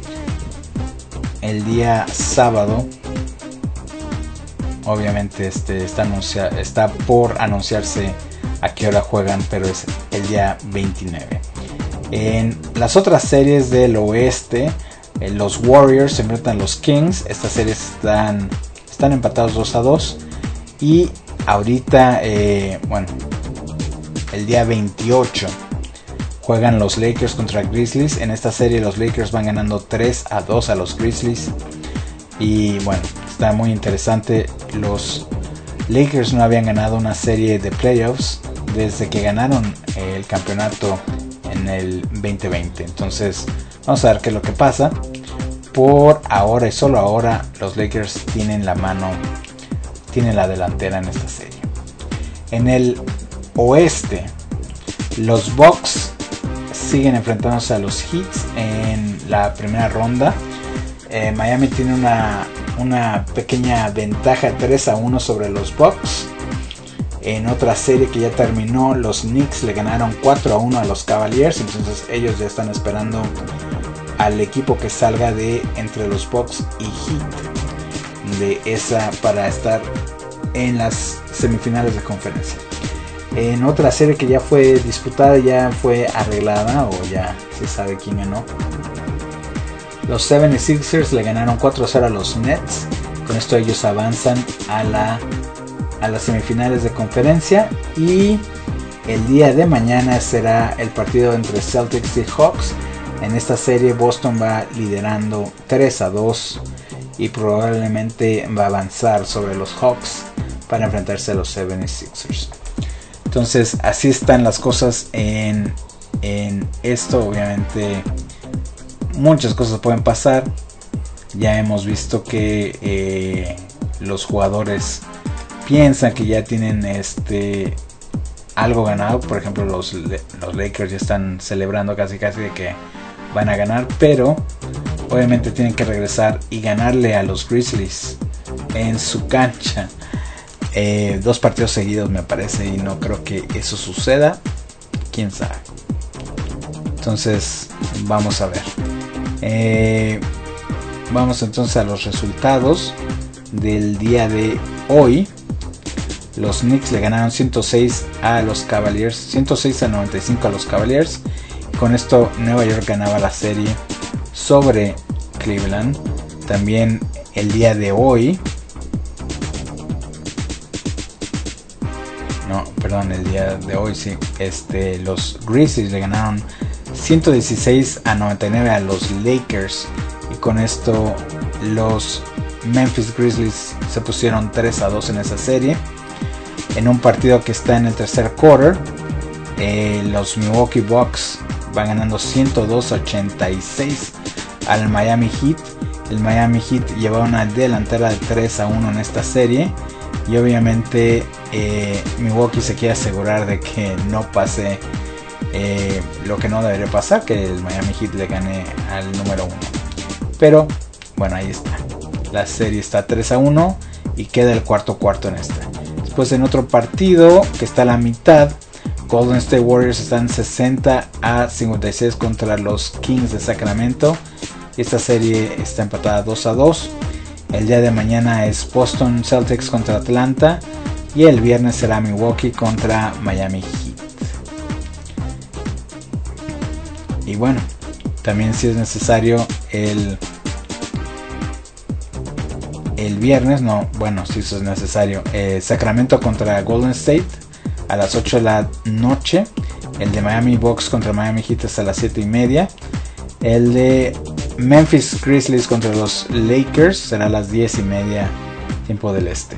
el día sábado. Obviamente este está, anuncia- está por anunciarse a qué hora juegan, pero es el día veintinueve. En las otras series del oeste, eh, los Warriors se enfrentan a los Kings. Estas series están, están empatados dos a dos. Y ahorita, eh, bueno, el día veintiocho juegan los Lakers contra Grizzlies. En esta serie los Lakers van ganando tres a dos a los Grizzlies. Y bueno, está muy interesante. Los Lakers no habían ganado una serie de playoffs desde que ganaron el campeonato en el veinte veinte. Entonces vamos a ver qué es lo que pasa. Por ahora y solo ahora los Lakers tienen la mano, tienen la delantera en esta serie. En el oeste, los Bucks siguen enfrentándose a los Heat en la primera ronda. eh, Miami tiene una, una pequeña ventaja tres a uno sobre los Bucks. En otra serie que ya terminó, los Knicks le ganaron cuatro a uno a los Cavaliers. Entonces ellos ya están esperando al equipo que salga de entre los Bucks y Heat de esa para estar en las semifinales de conferencia. En otra serie que ya fue disputada, ya fue arreglada, o ya se sabe quién ganó, los setenta y seis ers le ganaron cuatro a cero a los Nets. Con esto ellos avanzan a la a las semifinales de conferencia. Y el día de mañana será el partido entre Celtics y Hawks. En esta serie Boston va liderando tres a dos y probablemente va a avanzar sobre los Hawks para enfrentarse a los setenta y seis ers. Entonces así están las cosas en, en esto. Obviamente muchas cosas pueden pasar. Ya hemos visto que eh, los jugadores piensan que ya tienen este algo ganado. Por ejemplo, los, los Lakers ya están celebrando casi casi de que van a ganar, pero obviamente tienen que regresar y ganarle a los Grizzlies en su cancha. Eh, dos partidos seguidos me parece, y no creo que eso suceda. Quién sabe. Entonces vamos a ver. Eh, vamos entonces a los resultados del día de hoy. Los Knicks le ganaron ciento seis a los Cavaliers, ciento seis a noventa y cinco a los Cavaliers. Con esto Nueva York ganaba la serie sobre Cleveland. También el día de hoy, no, perdón, el día de hoy sí, este, los Grizzlies le ganaron ciento dieciséis a noventa y nueve a los Lakers. Y con esto los Memphis Grizzlies se pusieron tres a dos en esa serie. En un partido que está en el tercer quarter, eh, los Milwaukee Bucks van ganando ciento dos a ochenta y seis al Miami Heat. El Miami Heat lleva una delantera de tres a uno en esta serie. Y obviamente eh, Milwaukee se quiere asegurar de que no pase eh, lo que no debería pasar, que el Miami Heat le gane al número uno. Pero bueno, ahí está. La serie está tres a uno y queda el cuarto cuarto en esta. Después, en otro partido que está a la mitad, Golden State Warriors están sesenta a cincuenta y seis contra los Kings de Sacramento. Esta serie está empatada dos a dos. El día de mañana es Boston Celtics contra Atlanta. Y el viernes será Milwaukee contra Miami Heat. Y bueno, también si es necesario el... El viernes, no, bueno, si eso es necesario, eh, Sacramento contra Golden State a las ocho de la noche. El de Miami Bucks contra Miami Heat hasta las siete y media. El de Memphis Grizzlies contra los Lakers será a las diez y media tiempo del este.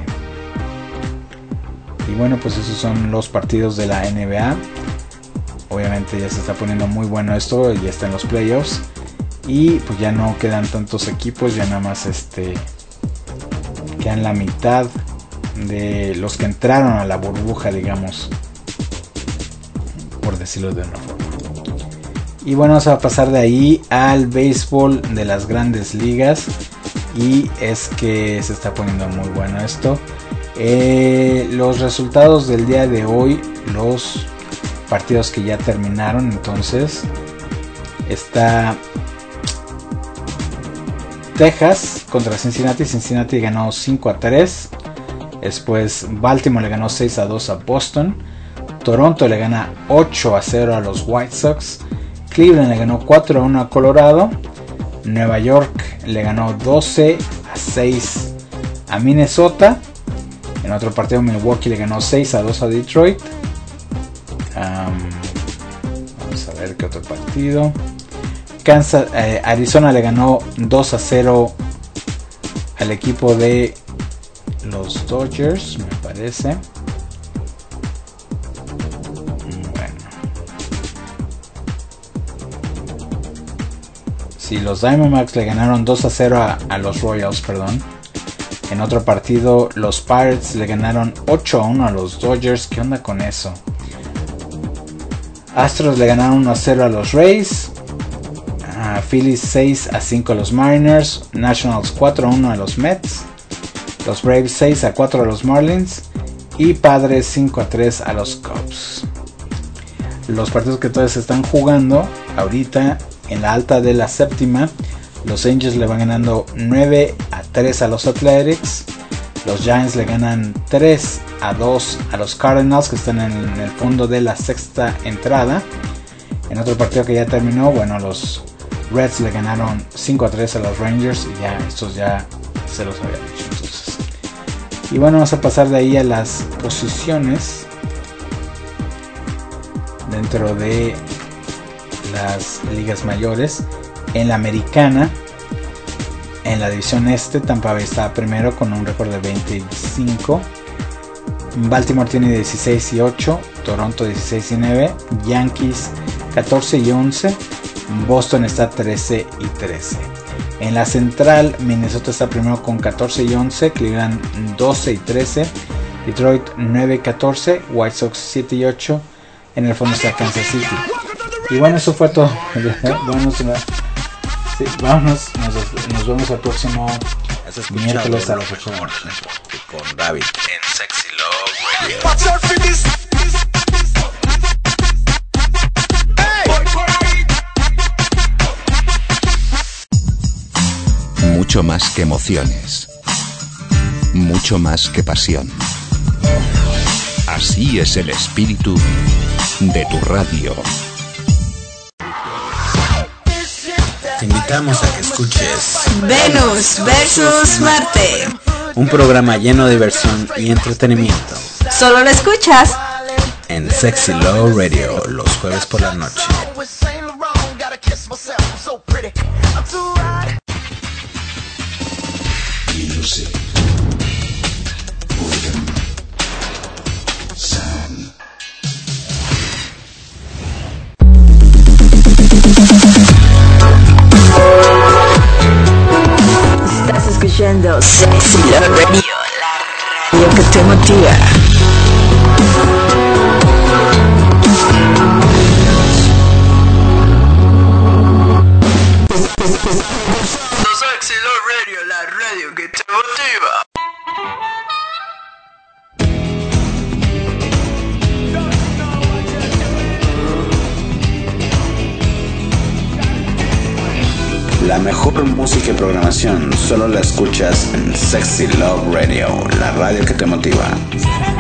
Y bueno, pues esos son los partidos de la N B A. Obviamente ya se está poniendo muy bueno esto, ya está en los playoffs. Y pues ya no quedan tantos equipos, ya nada más este... quedan la mitad de los que entraron a la burbuja, digamos, por decirlo de una forma. Y bueno, vamos a pasar de ahí al béisbol de las grandes ligas. Y es que se está poniendo muy bueno esto. Eh, los resultados del día de hoy, los partidos que ya terminaron, entonces está Texas contra Cincinnati. Cincinnati ganó cinco a tres. Después Baltimore le ganó seis a dos a Boston. Toronto le gana ocho a cero a los White Sox. Cleveland le ganó cuatro a uno a Colorado. Nueva York le ganó doce a seis a Minnesota. En otro partido Milwaukee le ganó seis a dos a Detroit. Um, vamos a ver qué otro partido. Kansas, eh, Arizona le ganó dos a cero al equipo de los Dodgers, me parece. Bueno. Sí, los Diamondbacks le ganaron dos a cero a, a los Royals, perdón. En otro partido, los Pirates le ganaron ocho a uno a los Dodgers. ¿Qué onda con eso? Astros le ganaron uno a cero a los Rays. Uh, Phillies seis a cinco a los Mariners. Nationals cuatro a uno a los Mets. Los Braves seis a cuatro a los Marlins. Y Padres cinco a tres a los Cubs. Los partidos que todavía se están jugando ahorita en la alta de la séptima. Los Angels le van ganando nueve a tres a los Athletics. Los Giants le ganan tres a dos a los Cardinals, que están en el fondo de la sexta entrada. En otro partido que ya terminó, bueno, los Reds le ganaron cinco a tres a los Rangers. Y ya, estos ya se los había dicho. Entonces. Y bueno, vamos a pasar de ahí a las posiciones dentro de las ligas mayores. En la americana, en la división este, Tampa Bay está primero con un récord de veinte y cinco. Baltimore tiene dieciséis y ocho. Toronto dieciséis y nueve. Yankees catorce y once. Boston está trece y trece. En la central, Minnesota está primero con catorce y once. Cleveland doce y trece. Detroit nueve y catorce. White Sox siete y ocho. En el fondo está Kansas City. Y bueno, eso fue todo. Vámonos, sí, vámonos. Nos, nos vemos el próximo miércoles a las ocho de la noche con David en Sexy Love Radio. Mucho más que emociones, mucho más que pasión. Así es el espíritu de tu radio. Te invitamos a que escuches Venus versus Marte, un programa lleno de diversión y entretenimiento. Solo lo escuchas en Sexy Love Radio los jueves por la noche. Music, rhythm, sound. Estás escuchando Sexy Love Radio, la radio que te motiva. Sexy Love Radio, la radio que te motiva. La mejor música y programación solo la escuchas en Sexy Love Radio, la radio que te motiva.